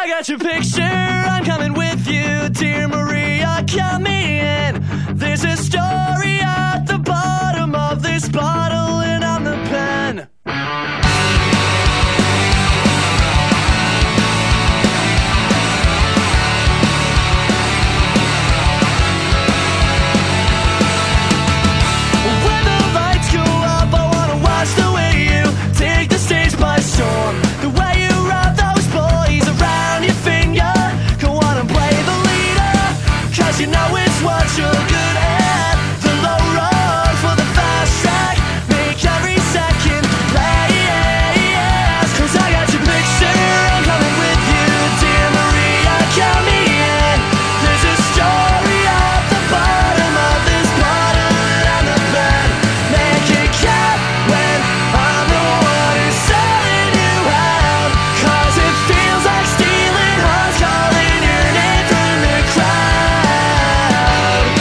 I got your picture, I'm coming with you, dear Maria, count me in. There's a story at the bottom of this bottle, and I'm the pen. When the lights go up, I wanna watch the way you take the stage by storm. The way you wrap those boys around your finger. Go on and play the leader, 'cause you know it's what you're good at. The low road for the fast track, make every second last. 'Cause I got your picture, I'm coming with you, dear Maria, count me in. There's a story at the bottom of this bottle, and I'm the pen. Make it count when I'm the one who's selling you out. 'Cause it feels like stealing hearts, calling your name from the crowd.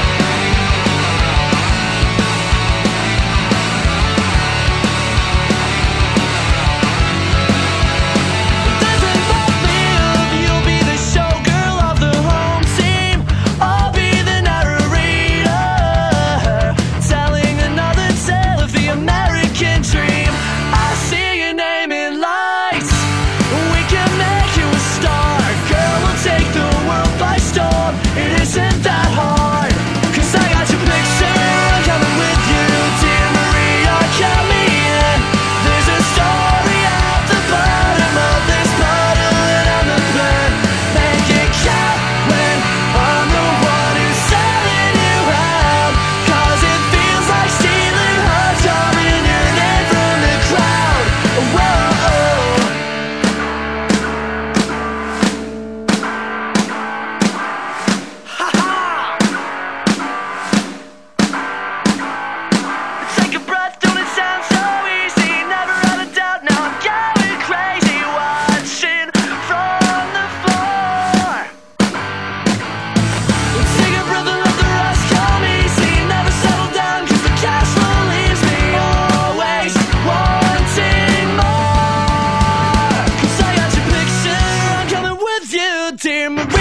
Doesn't fulfill, you'll be the showgirl of the home team. I'll be the narrator, telling another tale of the American dream. I see your name in lights, we can make you a star. Girl, we'll take the world by storm, it isn't that hard. 'Cause I got your picture, I'm coming with you, dear Maria, count me in. There's a story at the bottom of this bottle, and I'm the pen. Make it count when I'm the one who's selling you out. 'Cause it feels like stealing hearts, calling your name from the crowd. Whoa. Take a breath, don't it sound so easy? Never had a doubt, now I'm going crazy, watching from the floor. Take a breath and let the rest come easy. Never settle down, 'cause the cash flow leaves me always wanting more. 'Cause I got your picture, I'm coming with you, dear Maria.